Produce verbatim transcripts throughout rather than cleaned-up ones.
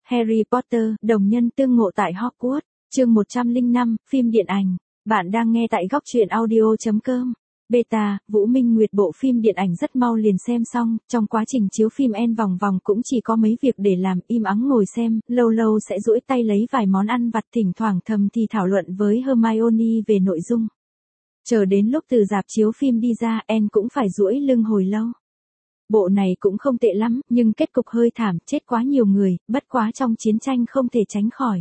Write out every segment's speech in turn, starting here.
Harry Potter, đồng nhân tương ngộ tại Hogwarts, chương một trăm lẻ năm, phim điện ảnh. Bạn đang nghe tại góc truyện audio chấm com. Beta, Vũ Minh Nguyệt bộ phim điện ảnh rất mau liền xem xong, trong quá trình chiếu phim en vòng vòng cũng chỉ có mấy việc để làm, im ắng ngồi xem, lâu lâu sẽ duỗi tay lấy vài món ăn vặt, thỉnh thoảng thầm thì thảo luận với Hermione về nội dung. Chờ đến lúc từ rạp chiếu phim đi ra, En cũng phải duỗi lưng hồi lâu. Bộ này cũng không tệ lắm, nhưng kết cục hơi thảm, chết quá nhiều người, bất quá trong chiến tranh không thể tránh khỏi.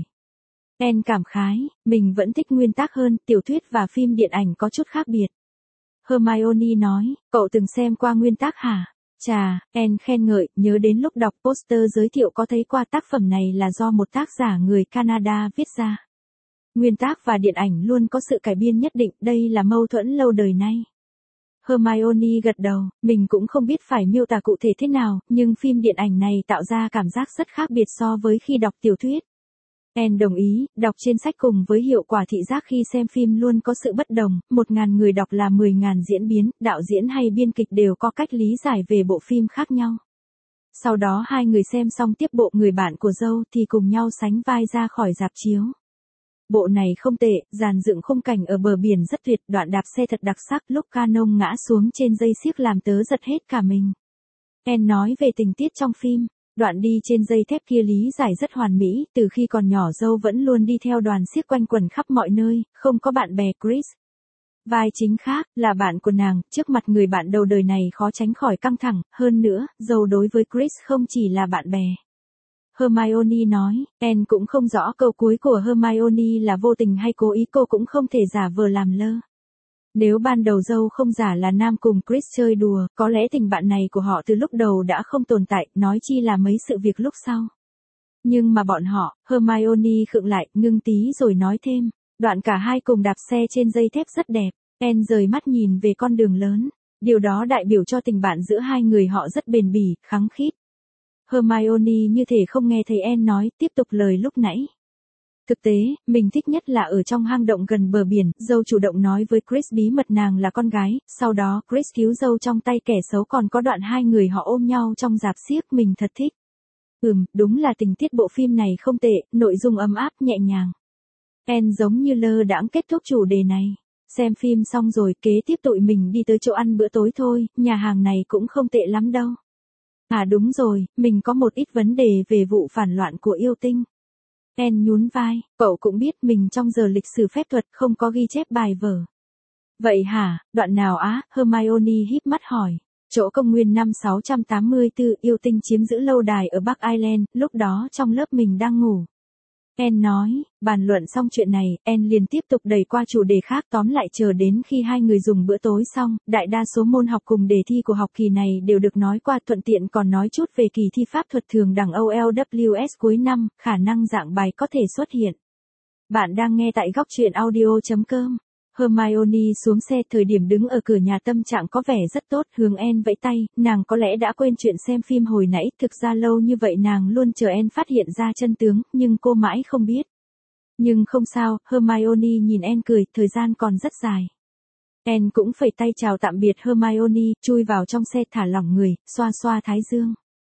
En cảm khái, mình vẫn thích nguyên tác hơn, tiểu thuyết và phim điện ảnh có chút khác biệt. Hermione nói, cậu từng xem qua nguyên tác hả? Chà, En khen ngợi, nhớ đến lúc đọc poster giới thiệu có thấy qua tác phẩm này là do một tác giả người Canada viết ra. Nguyên tác và điện ảnh luôn có sự cải biên nhất định, đây là mâu thuẫn lâu đời nay. Hermione gật đầu, mình cũng không biết phải miêu tả cụ thể thế nào, nhưng phim điện ảnh này tạo ra cảm giác rất khác biệt so với khi đọc tiểu thuyết. En đồng ý, đọc trên sách cùng với hiệu quả thị giác khi xem phim luôn có sự bất đồng, một ngàn người đọc là mười ngàn diễn biến, đạo diễn hay biên kịch đều có cách lý giải về bộ phim khác nhau. Sau đó hai người xem xong tiếp bộ Người bạn của dâu thì cùng nhau sánh vai ra khỏi rạp chiếu. Bộ này không tệ, dàn dựng khung cảnh ở bờ biển rất tuyệt, đoạn đạp xe thật đặc sắc, lúc Canon ngã xuống trên dây xiếc làm tớ giật hết cả mình. En nói về tình tiết trong phim, đoạn đi trên dây thép kia lý giải rất hoàn mỹ, từ khi còn nhỏ dâu vẫn luôn đi theo đoàn xiếc quanh quẩn khắp mọi nơi, không có bạn bè. Chris, vai chính khác, là bạn của nàng, trước mặt người bạn đầu đời này khó tránh khỏi căng thẳng, hơn nữa, dâu đối với Chris không chỉ là bạn bè. Hermione nói, En cũng không rõ câu cuối của Hermione là vô tình hay cố ý, cô cũng không thể giả vờ làm lơ. Nếu ban đầu dâu không giả là nam cùng Chris chơi đùa, có lẽ tình bạn này của họ từ lúc đầu đã không tồn tại, nói chi là mấy sự việc lúc sau. Nhưng mà bọn họ, Hermione khựng lại, ngưng tí rồi nói thêm, đoạn cả hai cùng đạp xe trên dây thép rất đẹp. En rời mắt nhìn về con đường lớn, điều đó đại biểu cho tình bạn giữa hai người họ rất bền bỉ, khăng khít. Hermione như thể không nghe thấy En nói, tiếp tục lời lúc nãy. Thực tế, mình thích nhất là ở trong hang động gần bờ biển, dâu chủ động nói với Chris bí mật nàng là con gái, sau đó Chris cứu dâu trong tay kẻ xấu, còn có đoạn hai người họ ôm nhau trong rạp xiếc, mình thật thích. Ừm, đúng là tình tiết bộ phim này không tệ, nội dung ấm áp nhẹ nhàng. En giống như lơ đãng kết thúc chủ đề này. Xem phim xong rồi, kế tiếp tụi mình đi tới chỗ ăn bữa tối thôi, nhà hàng này cũng không tệ lắm đâu. À đúng rồi, mình có một ít vấn đề về vụ phản loạn của yêu tinh. En nhún vai, cậu cũng biết mình trong giờ lịch sử phép thuật không có ghi chép bài vở. Vậy hả, đoạn nào á? Hermione híp mắt hỏi. Chỗ công nguyên năm sáu trăm tám mươi tư, yêu tinh chiếm giữ lâu đài ở Bắc Ireland, lúc đó trong lớp mình đang ngủ. En nói, bàn luận xong chuyện này, En liền tiếp tục đẩy qua chủ đề khác, tóm lại chờ đến khi hai người dùng bữa tối xong, đại đa số môn học cùng đề thi của học kỳ này đều được nói qua, thuận tiện còn nói chút về kỳ thi pháp thuật thường đẳng O L W S cuối năm, khả năng dạng bài có thể xuất hiện. Bạn đang nghe tại góc truyện audio chấm com. Hermione xuống xe, thời điểm đứng ở cửa nhà tâm trạng có vẻ rất tốt, hướng En vẫy tay, nàng có lẽ đã quên chuyện xem phim hồi nãy, thực ra lâu như vậy nàng luôn chờ En phát hiện ra chân tướng, nhưng cô mãi không biết. Nhưng không sao, Hermione nhìn En cười, thời gian còn rất dài. En cũng phẩy tay chào tạm biệt Hermione, chui vào trong xe thả lỏng người, xoa xoa thái dương.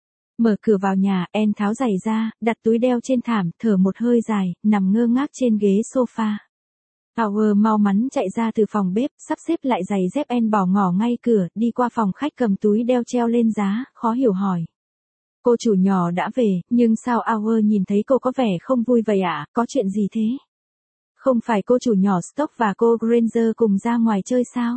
Mở cửa vào nhà, En tháo giày ra, đặt túi đeo trên thảm, thở một hơi dài, nằm ngơ ngác trên ghế sofa. Howard mau mắn chạy ra từ phòng bếp, sắp xếp lại giày dép, En bỏ ngỏ ngay cửa, đi qua phòng khách cầm túi đeo treo lên giá, khó hiểu hỏi. Cô chủ nhỏ đã về, nhưng sao Howard nhìn thấy cô có vẻ không vui vậy ạ, à? Có chuyện gì thế? Không phải cô chủ nhỏ Stock và cô Granger cùng ra ngoài chơi sao?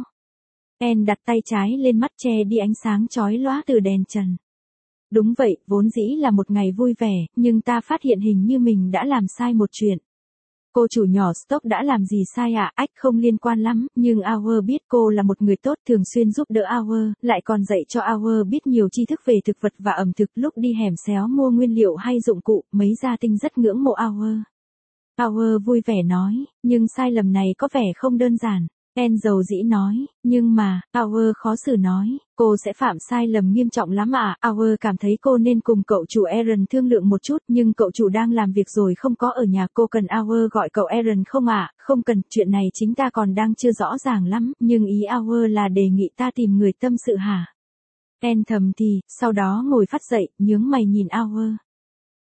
En đặt tay trái lên mắt che đi ánh sáng chói lóa từ đèn trần. Đúng vậy, vốn dĩ là một ngày vui vẻ, nhưng ta phát hiện hình như mình đã làm sai một chuyện. Cô chủ nhỏ Stock đã làm gì sai ạ? À? Ách, không liên quan lắm, nhưng Howard biết cô là một người tốt, thường xuyên giúp đỡ Howard, lại còn dạy cho Howard biết nhiều tri thức về thực vật và ẩm thực, lúc đi hẻm xéo mua nguyên liệu hay dụng cụ, mấy gia tinh rất ngưỡng mộ Howard. Howard vui vẻ nói, nhưng sai lầm này có vẻ không đơn giản. En dầu dĩ nói, nhưng mà, Howard khó xử nói, cô sẽ phạm sai lầm nghiêm trọng lắm à? Howard cảm thấy cô nên cùng cậu chủ Aaron thương lượng một chút, nhưng cậu chủ đang làm việc rồi không có ở nhà, cô cần Howard gọi cậu Aaron không ạ? À? Không cần, chuyện này chính ta còn đang chưa rõ ràng lắm, nhưng ý Howard là đề nghị ta tìm người tâm sự hả? En thầm thì, sau đó ngồi phắt dậy, nhướng mày nhìn Howard.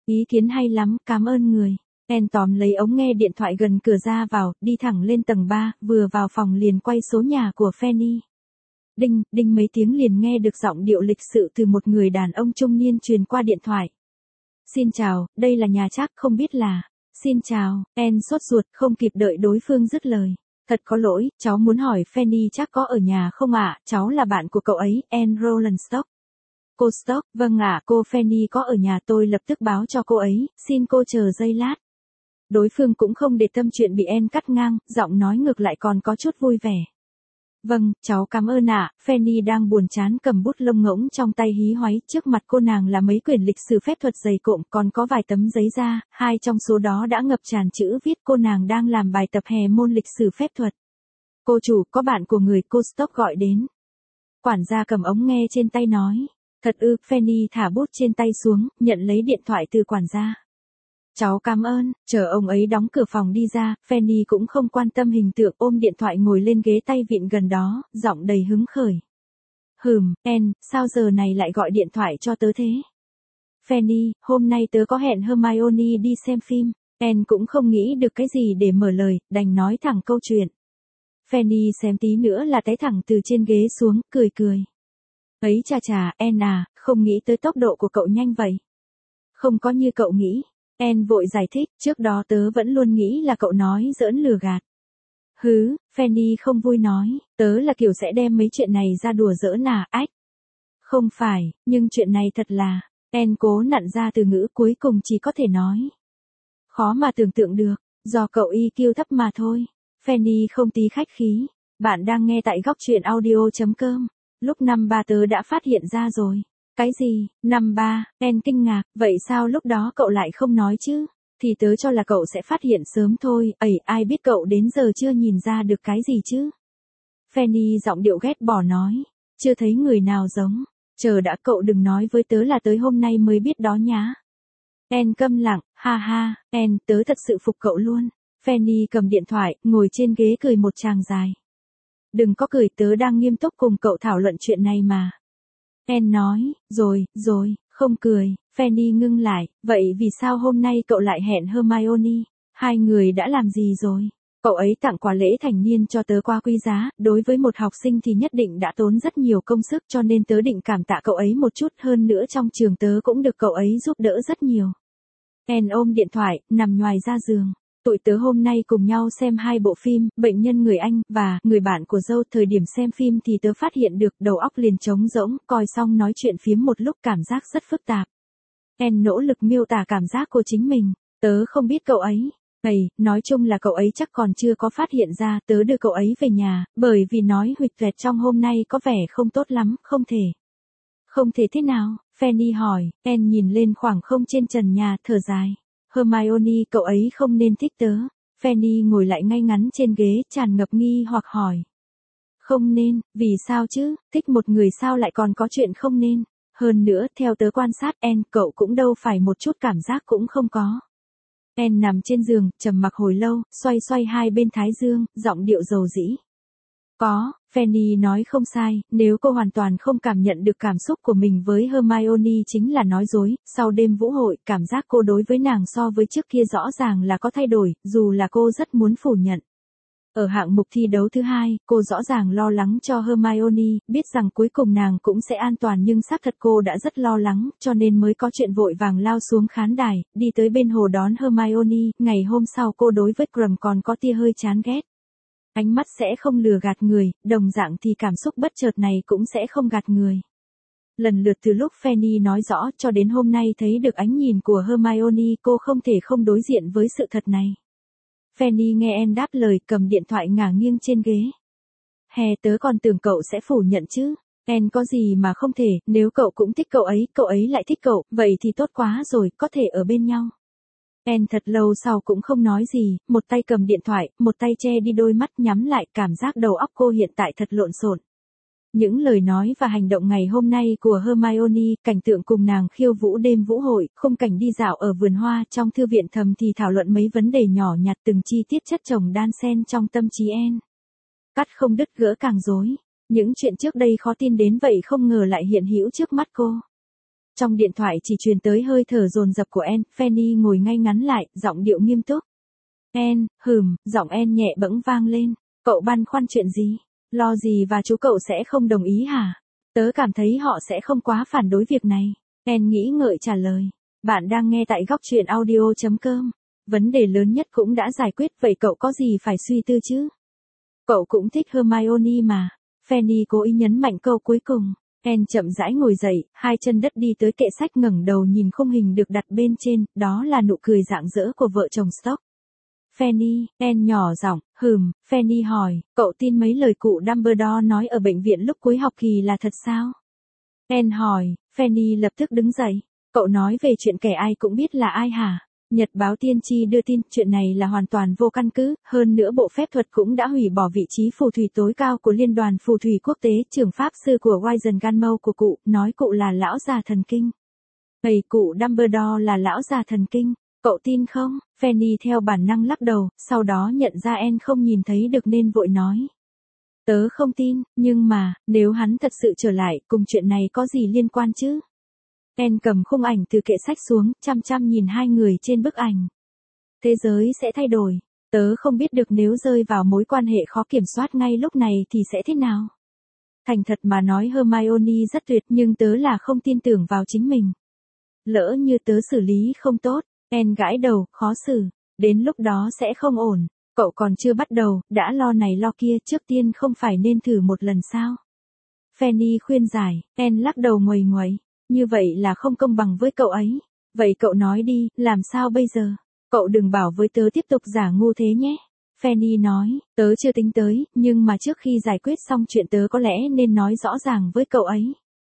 Ý kiến hay lắm, cảm ơn người. Anne tóm lấy ống nghe điện thoại gần cửa ra vào, đi thẳng lên tầng ba, vừa vào phòng liền quay số nhà của Fanny. Đinh, đinh mấy tiếng liền nghe được giọng điệu lịch sự từ một người đàn ông trung niên truyền qua điện thoại. Xin chào, đây là nhà Trác, không biết là... Xin chào, Anne sốt ruột, không kịp đợi đối phương dứt lời. Thật có lỗi, cháu muốn hỏi Fanny Trác có ở nhà không ạ? Cháu là bạn của cậu ấy, Anne Roland Stock. Cô Stock, vâng ạ, cô Fanny có ở nhà, tôi lập tức báo cho cô ấy, xin cô chờ giây lát. Đối phương cũng không để tâm chuyện bị Anne cắt ngang, giọng nói ngược lại còn có chút vui vẻ. Vâng, cháu cảm ơn ạ. Fanny đang buồn chán cầm bút lông ngỗng trong tay hí hoáy, trước mặt cô nàng là mấy quyển lịch sử phép thuật dày cộm, còn có vài tấm giấy da, hai trong số đó đã ngập tràn chữ viết cô nàng đang làm bài tập hè môn lịch sử phép thuật. Cô chủ, có bạn của người, cô Stock gọi đến. Quản gia cầm ống nghe trên tay nói. Thật ư, Fanny thả bút trên tay xuống, nhận lấy điện thoại từ quản gia. Cháu cảm ơn, chờ ông ấy đóng cửa phòng đi ra, Fanny cũng không quan tâm hình tượng, ôm điện thoại ngồi lên ghế tay vịn gần đó, giọng đầy hứng khởi. Hừm, Anne, sao giờ này lại gọi điện thoại cho tớ thế? Fanny, hôm nay tớ có hẹn Hermione đi xem phim. Anne cũng không nghĩ được cái gì để mở lời, đành nói thẳng câu chuyện. Fanny xém tí nữa là té thẳng từ trên ghế xuống, cười cười. Ấy chà chà, Anne à, không nghĩ tới tốc độ của cậu nhanh vậy. Không có như cậu nghĩ. Anne vội giải thích, trước đó tớ vẫn luôn nghĩ là cậu nói giỡn lừa gạt. Hứ, Fanny không vui nói, tớ là kiểu sẽ đem mấy chuyện này ra đùa giỡn à, ách. Không phải, nhưng chuyện này thật là, Anne cố nặn ra từ ngữ cuối cùng chỉ có thể nói. Khó mà tưởng tượng được, do cậu i kiu thấp mà thôi. Fanny không tí khách khí, bạn đang nghe tại góc truyện audio chấm com. Lúc năm ba tớ đã phát hiện ra rồi. Cái gì, năm ba, Anne kinh ngạc, vậy sao lúc đó cậu lại không nói chứ? Thì tớ cho là cậu sẽ phát hiện sớm thôi, ẩy, ai biết cậu đến giờ chưa nhìn ra được cái gì chứ? Fanny giọng điệu ghét bỏ nói, chưa thấy người nào giống, chờ đã, cậu đừng nói với tớ là tới hôm nay mới biết đó nhá. Anne câm lặng, ha ha, Anne, tớ thật sự phục cậu luôn. Fanny cầm điện thoại, ngồi trên ghế cười một tràng dài. Đừng có cười, tớ đang nghiêm túc cùng cậu thảo luận chuyện này mà. Anne nói, rồi, rồi, không cười. Fanny ngưng lại, vậy vì sao hôm nay cậu lại hẹn Hermione? Hai người đã làm gì rồi? Cậu ấy tặng quà lễ thành niên cho tớ quá quý giá, đối với một học sinh thì nhất định đã tốn rất nhiều công sức, cho nên tớ định cảm tạ cậu ấy một chút, hơn nữa trong trường tớ cũng được cậu ấy giúp đỡ rất nhiều. Anne ôm điện thoại, nằm nhoài ra giường. Tụi tớ hôm nay cùng nhau xem hai bộ phim, Bệnh nhân người Anh, và Người bạn của dâu. Thời điểm xem phim thì tớ phát hiện được đầu óc liền trống rỗng, coi xong nói chuyện phiếm một lúc cảm giác rất phức tạp. Anne nỗ lực miêu tả cảm giác của chính mình, tớ không biết cậu ấy. Ây, nói chung là cậu ấy chắc còn chưa có phát hiện ra, tớ đưa cậu ấy về nhà, bởi vì nói huỵch toẹt trong hôm nay có vẻ không tốt lắm, không thể. Không thể thế nào? Fanny hỏi, Anne nhìn lên khoảng không trên trần nhà, thở dài. Hermione, cậu ấy không nên thích tớ. Fanny ngồi lại ngay ngắn trên ghế, tràn ngập nghi hoặc hỏi. Không nên, vì sao chứ, thích một người sao lại còn có chuyện không nên. Hơn nữa, theo tớ quan sát Anne, cậu cũng đâu phải một chút cảm giác cũng không có. Anne nằm trên giường, trầm mặc hồi lâu, xoay xoay hai bên thái dương, giọng điệu dầu dĩ. Có, Fanny nói không sai, nếu cô hoàn toàn không cảm nhận được cảm xúc của mình với Hermione chính là nói dối. Sau đêm vũ hội, cảm giác cô đối với nàng so với trước kia rõ ràng là có thay đổi, dù là cô rất muốn phủ nhận. Ở hạng mục thi đấu thứ hai, cô rõ ràng lo lắng cho Hermione, biết rằng cuối cùng nàng cũng sẽ an toàn nhưng xác thật cô đã rất lo lắng, cho nên mới có chuyện vội vàng lao xuống khán đài, đi tới bên hồ đón Hermione. Ngày hôm sau cô đối với Krum còn có tia hơi chán ghét. Ánh mắt sẽ không lừa gạt người, đồng dạng thì cảm xúc bất chợt này cũng sẽ không gạt người. Lần lượt từ lúc Fanny nói rõ cho đến hôm nay thấy được ánh nhìn của Hermione, cô không thể không đối diện với sự thật này. Fanny nghe Anne đáp lời, cầm điện thoại ngả nghiêng trên ghế. Hè, tớ còn tưởng cậu sẽ phủ nhận chứ. Anne, có gì mà không thể, nếu cậu cũng thích cậu ấy, cậu ấy lại thích cậu, vậy thì tốt quá rồi, có thể ở bên nhau. Anne thật lâu sau cũng không nói gì, một tay cầm điện thoại, một tay che đi đôi mắt, nhắm lại, cảm giác đầu óc cô hiện tại thật lộn xộn. Những lời nói và hành động ngày hôm nay của Hermione, cảnh tượng cùng nàng khiêu vũ đêm vũ hội, khung cảnh đi dạo ở vườn hoa, trong thư viện thầm thì thảo luận mấy vấn đề nhỏ nhặt, từng chi tiết chất chồng đan xen trong tâm trí Anne. Cắt không đứt, gỡ càng rối. Những chuyện trước đây khó tin đến vậy không ngờ lại hiện hữu trước mắt cô. Trong điện thoại chỉ truyền tới hơi thở dồn dập của Anne, Fanny ngồi ngay ngắn lại, giọng điệu nghiêm túc. Anne, hừm, giọng Anne nhẹ bẫng vang lên. Cậu băn khoăn chuyện gì? Lo gì và chú cậu sẽ không đồng ý hả? Tớ cảm thấy họ sẽ không quá phản đối việc này. Anne nghĩ ngợi trả lời. Bạn đang nghe tại góc truyện audio chấm com. Vấn đề lớn nhất cũng đã giải quyết, vậy cậu có gì phải suy tư chứ? Cậu cũng thích Hermione mà. Fanny cố ý nhấn mạnh câu cuối cùng. Anne chậm rãi ngồi dậy, hai chân đất đi tới kệ sách, ngẩng đầu nhìn khung hình được đặt bên trên, đó là nụ cười rạng rỡ của vợ chồng Stock. Fanny, Anne nhỏ giọng, hừm, Fanny hỏi, cậu tin mấy lời cụ Dumbledore nói ở bệnh viện lúc cuối học kỳ là thật sao? Anne hỏi, Fanny lập tức đứng dậy, cậu nói về chuyện kẻ ai cũng biết là ai hả? Nhật báo tiên tri đưa tin, chuyện này là hoàn toàn vô căn cứ, hơn nữa bộ phép thuật cũng đã hủy bỏ vị trí phù thủy tối cao của Liên đoàn Phù thủy Quốc tế, trưởng pháp sư của Wizengamot của cụ, nói cụ là lão già thần kinh. Thầy cụ Dumbledore là lão già thần kinh, cậu tin không? Fanny theo bản năng lắc đầu, sau đó nhận ra Anne không nhìn thấy được nên vội nói. Tớ không tin, nhưng mà, nếu hắn thật sự trở lại, cùng chuyện này có gì liên quan chứ? Anne cầm khung ảnh từ kệ sách xuống, chăm chăm nhìn hai người trên bức ảnh. Thế giới sẽ thay đổi. Tớ không biết được nếu rơi vào mối quan hệ khó kiểm soát ngay lúc này thì sẽ thế nào. Thành thật mà nói, Hermione rất tuyệt, nhưng tớ là không tin tưởng vào chính mình. Lỡ như tớ xử lý không tốt, Anne gãi đầu, khó xử. Đến lúc đó sẽ không ổn. Cậu còn chưa bắt đầu, đã lo này lo kia, trước tiên không phải nên thử một lần sao? Fanny khuyên giải, Anne lắc đầu nguầy nguậy. Như vậy là không công bằng với cậu ấy. Vậy cậu nói đi, làm sao bây giờ? Cậu đừng bảo với tớ tiếp tục giả ngu thế nhé. Fanny nói, tớ chưa tính tới, nhưng mà trước khi giải quyết xong chuyện tớ có lẽ nên nói rõ ràng với cậu ấy.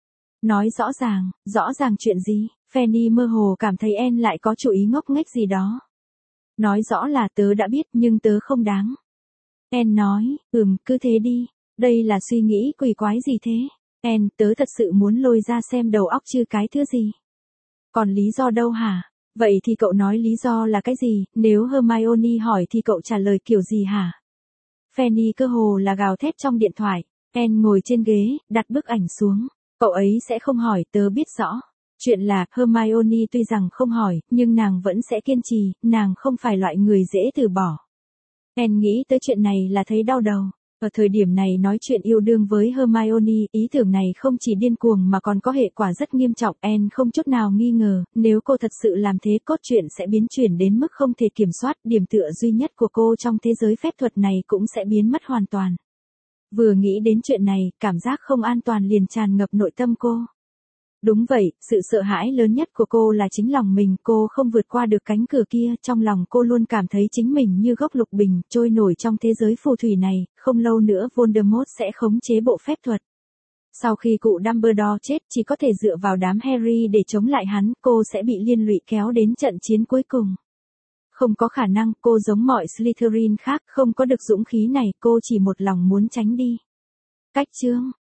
Nói rõ ràng, rõ ràng chuyện gì? Fanny mơ hồ cảm thấy Anne lại có chủ ý ngốc nghếch gì đó. Nói rõ là tớ đã biết nhưng tớ không đáng. Anne nói, ừm, cứ thế đi. Đây là suy nghĩ quỷ quái gì thế? Anne, tớ thật sự muốn lôi ra xem đầu óc chứ cái thứ gì. Còn lý do đâu hả? Vậy thì cậu nói lý do là cái gì, nếu Hermione hỏi thì cậu trả lời kiểu gì hả? Fanny cơ hồ là gào thét trong điện thoại. Anne ngồi trên ghế, đặt bức ảnh xuống. Cậu ấy sẽ không hỏi, tớ biết rõ. Chuyện là, Hermione tuy rằng không hỏi, nhưng nàng vẫn sẽ kiên trì, nàng không phải loại người dễ từ bỏ. Anne nghĩ tới chuyện này là thấy đau đầu. Ở thời điểm này nói chuyện yêu đương với Hermione, ý tưởng này không chỉ điên cuồng mà còn có hệ quả rất nghiêm trọng. Anne không chút nào nghi ngờ, nếu cô thật sự làm thế, cốt truyện sẽ biến chuyển đến mức không thể kiểm soát, điểm tựa duy nhất của cô trong thế giới phép thuật này cũng sẽ biến mất hoàn toàn. Vừa nghĩ đến chuyện này, cảm giác không an toàn liền tràn ngập nội tâm cô. Đúng vậy, sự sợ hãi lớn nhất của cô là chính lòng mình, cô không vượt qua được cánh cửa kia, trong lòng cô luôn cảm thấy chính mình như gốc lục bình, trôi nổi trong thế giới phù thủy này, không lâu nữa Voldemort sẽ khống chế bộ phép thuật. Sau khi cụ Dumbledore chết, chỉ có thể dựa vào đám Harry để chống lại hắn, cô sẽ bị liên lụy kéo đến trận chiến cuối cùng. Không có khả năng, cô giống mọi Slytherin khác, không có được dũng khí này, cô chỉ một lòng muốn tránh đi. Cách chương